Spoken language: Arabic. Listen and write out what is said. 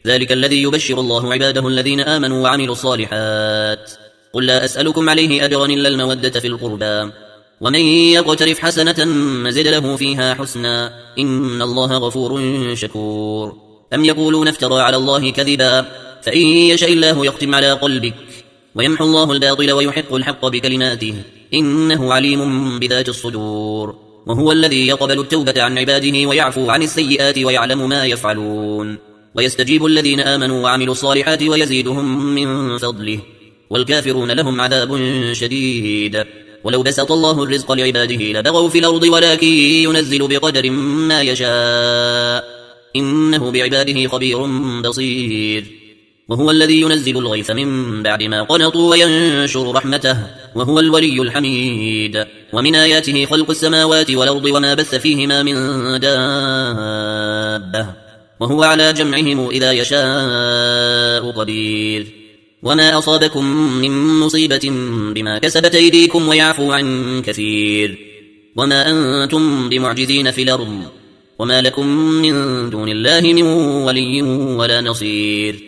ذلك الذي يبشر الله عباده الذين آمنوا وعملوا الصالحات. قل لا أسألكم عليه أجرا إلا المودة في القربى، ومن يقترف حسنة نزد له فيها حسنا إن الله غفور شكور. أم يقولون افترى على الله كذبا، فإن يشاء الله يختم على قلبك ويمحو الله الباطل ويحق الحق بكلماته إنه عليم بذات الصدور. وهو الذي يقبل التوبة عن عباده ويعفو عن السيئات ويعلم ما يفعلون، ويستجيب الذين آمنوا وعملوا الصالحات ويزيدهم من فضله، والكافرون لهم عذاب شديد. ولو بسط الله الرزق لعباده لبغوا في الأرض ولكن ينزل بقدر ما يشاء إنه بعباده خبير بصير. وهو الذي ينزل الغيث من بعد ما قنطوا وينشر رحمته وهو الولي الحميد. ومن آياته خلق السماوات والأرض وما بث فيهما من دابة وهو على جمعهم إذا يشاء قدير. وما أصابكم من مصيبة بما كسبت أيديكم ويعفو عن كثير. وما أنتم بمعجزين في الأرض وما لكم من دون الله من ولي ولا نصير.